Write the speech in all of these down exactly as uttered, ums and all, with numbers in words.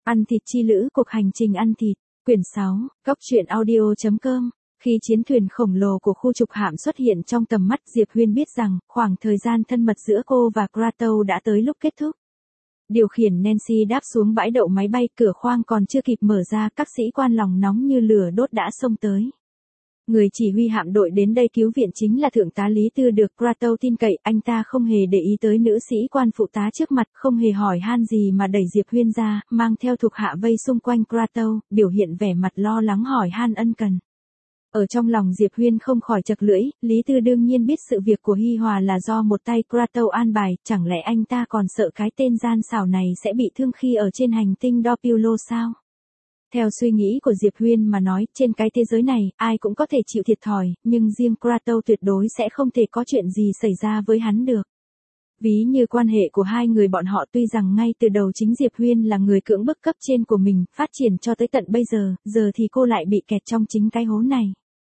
Ăn thịt chi lữ, cuộc hành trình ăn thịt, quyển sáu, góc truyện audio.com. Khi chiến thuyền khổng lồ của khu trục hạm xuất hiện trong tầm mắt, Diệp Huyên biết rằng, khoảng thời gian thân mật giữa cô và Kratos đã tới lúc kết thúc. Điều khiển Nancy đáp xuống bãi đậu máy bay, cửa khoang còn chưa kịp mở ra, các sĩ quan lòng nóng như lửa đốt đã xông tới. Người chỉ huy hạm đội đến đây cứu viện chính là Thượng tá Lý Tư, được Kratos tin cậy. Anh ta không hề để ý tới nữ sĩ quan phụ tá trước mặt, không hề hỏi han gì mà đẩy Diệp Huyên ra, mang theo thuộc hạ vây xung quanh Kratos, biểu hiện vẻ mặt lo lắng hỏi han ân cần. Ở trong lòng Diệp Huyên không khỏi chật lưỡi, Lý Tư đương nhiên biết sự việc của Hi Hòa là do một tay Kratos an bài, chẳng lẽ anh ta còn sợ cái tên gian xảo này sẽ bị thương khi ở trên hành tinh Doppilo sao? Theo suy nghĩ của Diệp Huyên mà nói, trên cái thế giới này, ai cũng có thể chịu thiệt thòi, nhưng riêng Kratos tuyệt đối sẽ không thể có chuyện gì xảy ra với hắn được. Ví như quan hệ của hai người bọn họ, tuy rằng ngay từ đầu chính Diệp Huyên là người cưỡng bức cấp trên của mình, phát triển cho tới tận bây giờ, giờ thì cô lại bị kẹt trong chính cái hố này.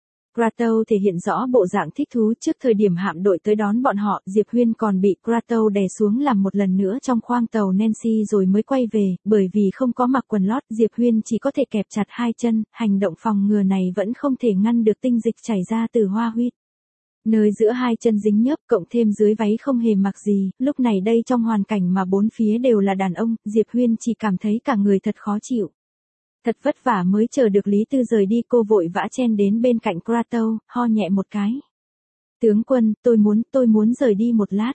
Kratos thể hiện rõ bộ dạng thích thú. Trước thời điểm hạm đội tới đón bọn họ, Diệp Huyên còn bị Kratos đè xuống làm một lần nữa trong khoang tàu Nancy rồi mới quay về, bởi vì không có mặc quần lót, Diệp Huyên chỉ có thể kẹp chặt hai chân, hành động phòng ngừa này vẫn không thể ngăn được tinh dịch chảy ra từ hoa huyết. Nơi giữa hai chân dính nhớp, cộng thêm dưới váy không hề mặc gì, lúc này đây trong hoàn cảnh mà bốn phía đều là đàn ông, Diệp Huyên chỉ cảm thấy cả người thật khó chịu. Thật vất vả mới chờ được Lý Tư rời đi, cô vội vã chen đến bên cạnh Kratos, ho nhẹ một cái. Tướng quân, tôi muốn, tôi muốn rời đi một lát.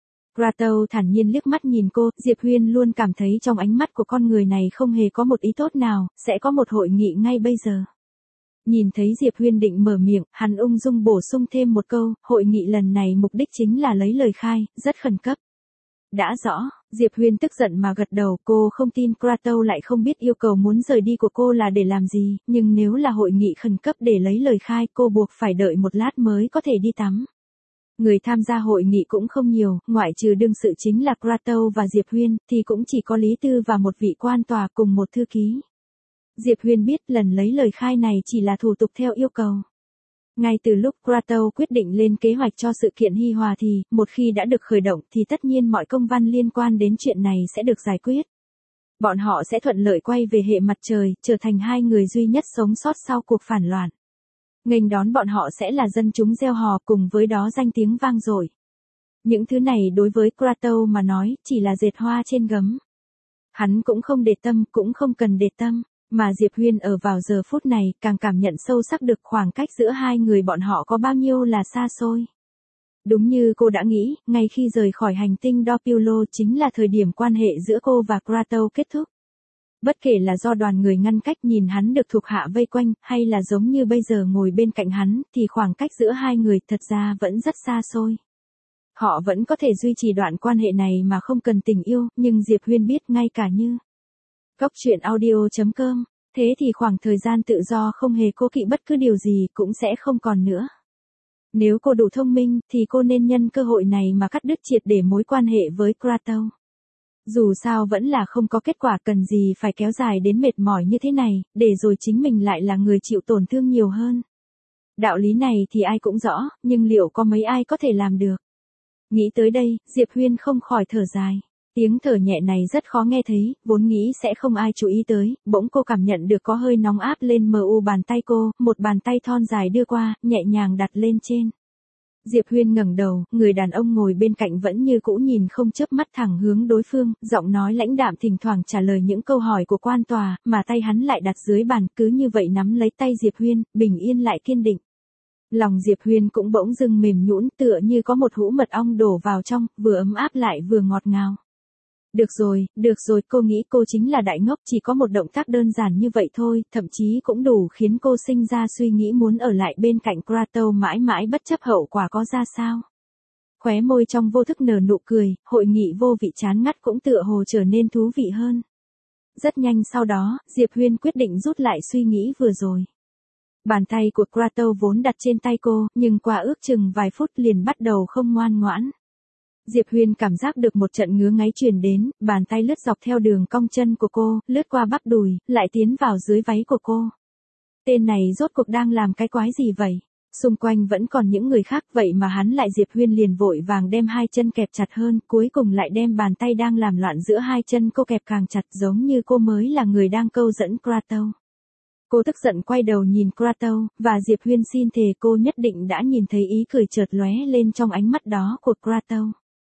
Kratos thản nhiên liếc mắt nhìn cô, Diệp Huyên luôn cảm thấy trong ánh mắt của con người này không hề có một ý tốt nào, sẽ có một hội nghị ngay bây giờ. Nhìn thấy Diệp Huyên định mở miệng, hắn ung dung bổ sung thêm một câu, hội nghị lần này mục đích chính là lấy lời khai, rất khẩn cấp. Đã rõ, Diệp Huyên tức giận mà gật đầu, cô không tin Kratos lại không biết yêu cầu muốn rời đi của cô là để làm gì, nhưng nếu là hội nghị khẩn cấp để lấy lời khai, cô buộc phải đợi một lát mới có thể đi tắm. Người tham gia hội nghị cũng không nhiều, ngoại trừ đương sự chính là Kratos và Diệp Huyên, thì cũng chỉ có Lý Tư và một vị quan tòa cùng một thư ký. Diệp Huyên biết lần lấy lời khai này chỉ là thủ tục theo yêu cầu. Ngay từ lúc Kratos quyết định lên kế hoạch cho sự kiện Hi Hòa thì, một khi đã được khởi động thì tất nhiên mọi công văn liên quan đến chuyện này sẽ được giải quyết. Bọn họ sẽ thuận lợi quay về hệ mặt trời, trở thành hai người duy nhất sống sót sau cuộc phản loạn. Nghênh đón bọn họ sẽ là dân chúng reo hò, cùng với đó danh tiếng vang dội. Những thứ này đối với Kratos mà nói, chỉ là dệt hoa trên gấm. Hắn cũng không để tâm, cũng không cần để tâm. Mà Diệp Huyên ở vào giờ phút này, càng cảm nhận sâu sắc được khoảng cách giữa hai người bọn họ có bao nhiêu là xa xôi. Đúng như cô đã nghĩ, ngay khi rời khỏi hành tinh Doppilo chính là thời điểm quan hệ giữa cô và Kratos kết thúc. Bất kể là do đoàn người ngăn cách nhìn hắn được thuộc hạ vây quanh, hay là giống như bây giờ ngồi bên cạnh hắn, thì khoảng cách giữa hai người thật ra vẫn rất xa xôi. Họ vẫn có thể duy trì đoạn quan hệ này mà không cần tình yêu, nhưng Diệp Huyên biết ngay cả như góc truyện audio.com, thế thì khoảng thời gian tự do không hề cố kỵ bất cứ điều gì cũng sẽ không còn nữa. Nếu cô đủ thông minh, thì cô nên nhân cơ hội này mà cắt đứt triệt để mối quan hệ với Kratos. Dù sao vẫn là không có kết quả, cần gì phải kéo dài đến mệt mỏi như thế này, để rồi chính mình lại là người chịu tổn thương nhiều hơn. Đạo lý này thì ai cũng rõ, nhưng liệu có mấy ai có thể làm được? Nghĩ tới đây, Diệp Huyên không khỏi thở dài. Tiếng thở nhẹ này rất khó nghe thấy, vốn nghĩ sẽ không ai chú ý tới, bỗng cô cảm nhận được có hơi nóng áp lên mờ u bàn tay cô, một bàn tay thon dài đưa qua, nhẹ nhàng đặt lên trên. Diệp Huyên ngẩng đầu, người đàn ông ngồi bên cạnh vẫn như cũ nhìn không chớp mắt thẳng hướng đối phương, giọng nói lãnh đạm thỉnh thoảng trả lời những câu hỏi của quan tòa, mà tay hắn lại đặt dưới bàn, cứ như vậy nắm lấy tay Diệp Huyên, bình yên lại kiên định. Lòng Diệp Huyên cũng bỗng dưng mềm nhũn, tựa như có một hũ mật ong đổ vào trong, vừa ấm áp lại vừa ngọt ngào. Được rồi, được rồi, cô nghĩ cô chính là đại ngốc, chỉ có một động tác đơn giản như vậy thôi, thậm chí cũng đủ khiến cô sinh ra suy nghĩ muốn ở lại bên cạnh Kratos mãi mãi bất chấp hậu quả có ra sao. Khóe môi trong vô thức nở nụ cười, hội nghị vô vị chán ngắt cũng tựa hồ trở nên thú vị hơn. Rất nhanh sau đó, Diệp Huyên quyết định rút lại suy nghĩ vừa rồi. Bàn tay của Kratos vốn đặt trên tay cô, nhưng qua ước chừng vài phút liền bắt đầu không ngoan ngoãn. Diệp Huyên cảm giác được một trận ngứa ngáy truyền đến, bàn tay lướt dọc theo đường cong chân của cô, lướt qua bắp đùi, lại tiến vào dưới váy của cô. Tên này rốt cuộc đang làm cái quái gì vậy? Xung quanh vẫn còn những người khác, vậy mà hắn lại Diệp Huyên liền vội vàng đem hai chân kẹp chặt hơn, cuối cùng lại đem bàn tay đang làm loạn giữa hai chân cô kẹp càng chặt, giống như cô mới là người đang câu dẫn Kratos. Cô tức giận quay đầu nhìn Kratos, và Diệp Huyên xin thề cô nhất định đã nhìn thấy ý cười chợt lóe lên trong ánh mắt đó của Kratos.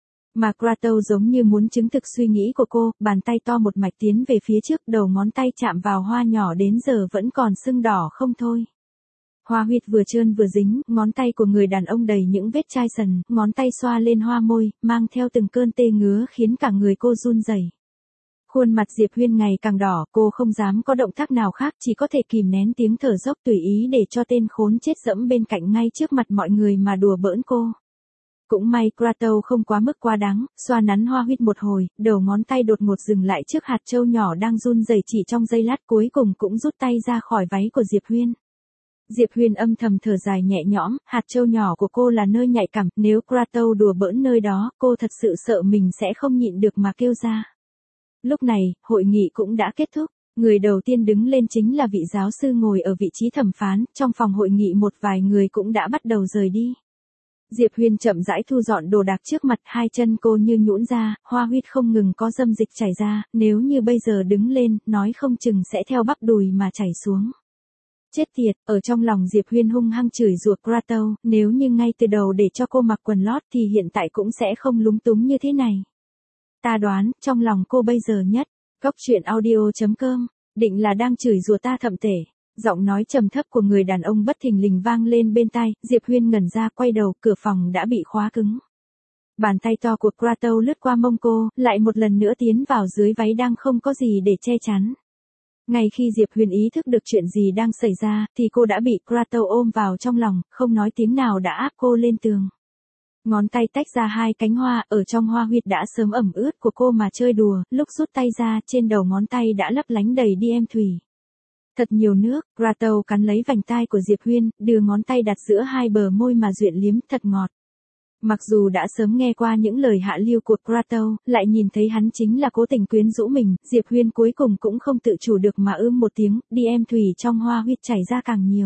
Mà Kratos giống như muốn chứng thực suy nghĩ của cô, bàn tay to một mạch tiến về phía trước, đầu ngón tay chạm vào hoa nhỏ đến giờ vẫn còn sưng đỏ không thôi. Hoa huyết vừa trơn vừa dính, ngón tay của người đàn ông đầy những vết chai sần, ngón tay xoa lên hoa môi, mang theo từng cơn tê ngứa khiến cả người cô run rẩy. Khuôn mặt Diệp Huyên ngày càng đỏ, cô không dám có động tác nào khác, chỉ có thể kìm nén tiếng thở dốc tùy ý để cho tên khốn chết dẫm bên cạnh ngay trước mặt mọi người mà đùa bỡn cô. Cũng may Kratos không quá mức quá đáng, xoa nắn hoa huyết một hồi, đầu ngón tay đột ngột dừng lại trước hạt châu nhỏ đang run rẩy chỉ trong giây lát, cuối cùng cũng rút tay ra khỏi váy của Diệp Huyên. Diệp Huyên âm thầm thở dài nhẹ nhõm, hạt châu nhỏ của cô là nơi nhạy cảm, nếu Kratos đùa bỡn nơi đó, cô thật sự sợ mình sẽ không nhịn được mà kêu ra. Lúc này, hội nghị cũng đã kết thúc, người đầu tiên đứng lên chính là vị giáo sư ngồi ở vị trí thẩm phán, trong phòng hội nghị một vài người cũng đã bắt đầu rời đi. Diệp Huyên chậm rãi thu dọn đồ đạc trước mặt, hai chân cô như nhũn ra, hoa huyết không ngừng có dâm dịch chảy ra, nếu như bây giờ đứng lên, nói không chừng sẽ theo bắp đùi mà chảy xuống. Chết tiệt, ở trong lòng Diệp Huyên hung hăng chửi rủa Kratos, nếu như ngay từ đầu để cho cô mặc quần lót thì hiện tại cũng sẽ không lúng túng như thế này. Ta đoán, trong lòng cô bây giờ nhất, góc truyện audio chấm com, định là đang chửi rủa ta thậm tệ. Giọng nói trầm thấp của người đàn ông bất thình lình vang lên bên tai, Diệp Huyên ngẩn ra quay đầu, cửa phòng đã bị khóa cứng. Bàn tay to của Kratos lướt qua mông cô, lại một lần nữa tiến vào dưới váy đang không có gì để che chắn. Ngay khi Diệp Huyên ý thức được chuyện gì đang xảy ra, thì cô đã bị Kratos ôm vào trong lòng, không nói tiếng nào đã áp cô lên tường. Ngón tay tách ra hai cánh hoa, ở trong hoa huyệt đã sớm ẩm ướt của cô mà chơi đùa, lúc rút tay ra, trên đầu ngón tay đã lấp lánh đầy đi em thủy. Thật nhiều nước, Kratos cắn lấy vành tai của Diệp Huyên, đưa ngón tay đặt giữa hai bờ môi mà duyện liếm, thật ngọt. Mặc dù đã sớm nghe qua những lời hạ lưu của Kratos, lại nhìn thấy hắn chính là cố tình quyến rũ mình, Diệp Huyên cuối cùng cũng không tự chủ được mà ưm một tiếng, đi em thủy trong hoa huyết chảy ra càng nhiều.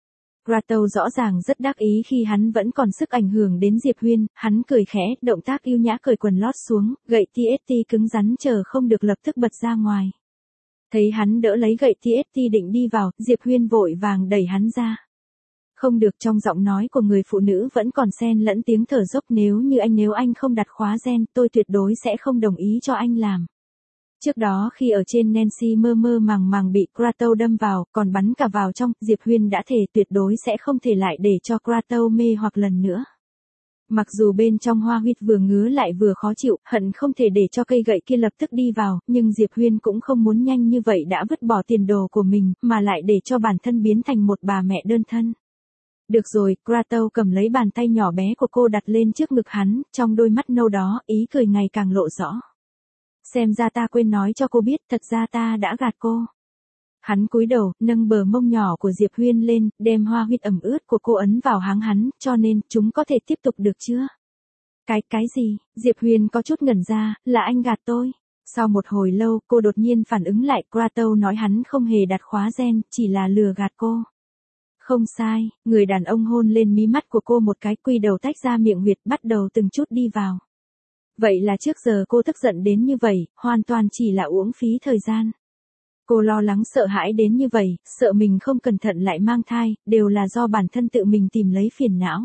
Kratos rõ ràng rất đắc ý khi hắn vẫn còn sức ảnh hưởng đến Diệp Huyên, hắn cười khẽ, động tác yêu nhã cởi quần lót xuống, gậy tê ét tê cứng rắn chờ không được lập tức bật ra ngoài. Thấy hắn đỡ lấy gậy tê ét tê định đi vào, Diệp Huyên vội vàng đẩy hắn ra. Không được, trong giọng nói của người phụ nữ vẫn còn xen lẫn tiếng thở dốc, nếu như anh nếu anh không đặt khóa gen, tôi tuyệt đối sẽ không đồng ý cho anh làm. Trước đó khi ở trên Nancy mơ mơ màng màng bị Kratos đâm vào, còn bắn cả vào trong, Diệp Huyên đã thề tuyệt đối sẽ không thể lại để cho Kratos mê hoặc lần nữa. Mặc dù bên trong hoa huyết vừa ngứa lại vừa khó chịu, hận không thể để cho cây gậy kia lập tức đi vào, nhưng Diệp Huyên cũng không muốn nhanh như vậy đã vứt bỏ tiền đồ của mình, mà lại để cho bản thân biến thành một bà mẹ đơn thân. Được rồi, Kratos cầm lấy bàn tay nhỏ bé của cô đặt lên trước ngực hắn, trong đôi mắt nâu đó, ý cười ngày càng lộ rõ. Xem ra ta quên nói cho cô biết, thật ra ta đã gạt cô. Hắn cúi đầu, nâng bờ mông nhỏ của Diệp Huyên lên, đem hoa huyết ẩm ướt của cô ấn vào háng hắn, cho nên, chúng có thể tiếp tục được chưa? Cái, cái gì? Diệp Huyên có chút ngẩn ra, là anh gạt tôi. Sau một hồi lâu, cô đột nhiên phản ứng lại, Kratos nói hắn không hề đặt khóa gen, chỉ là lừa gạt cô. Không sai, người đàn ông hôn lên mí mắt của cô một cái, quy đầu tách ra miệng huyệt, bắt đầu từng chút đi vào. Vậy là trước giờ cô tức giận đến như vậy, hoàn toàn chỉ là uổng phí thời gian. Cô lo lắng sợ hãi đến như vậy, sợ mình không cẩn thận lại mang thai, đều là do bản thân tự mình tìm lấy phiền não.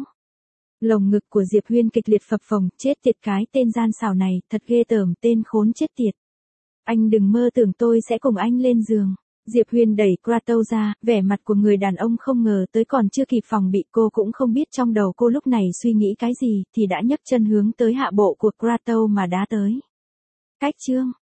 Lồng ngực của Diệp Huyên kịch liệt phập phồng, chết tiệt cái tên gian xảo này, thật ghê tởm, tên khốn chết tiệt. Anh đừng mơ tưởng tôi sẽ cùng anh lên giường. Diệp Huyên đẩy Kratos ra, vẻ mặt của người đàn ông không ngờ tới còn chưa kịp phòng bị, cô cũng không biết trong đầu cô lúc này suy nghĩ cái gì, thì đã nhấc chân hướng tới hạ bộ của Kratos mà đá tới. Cách chương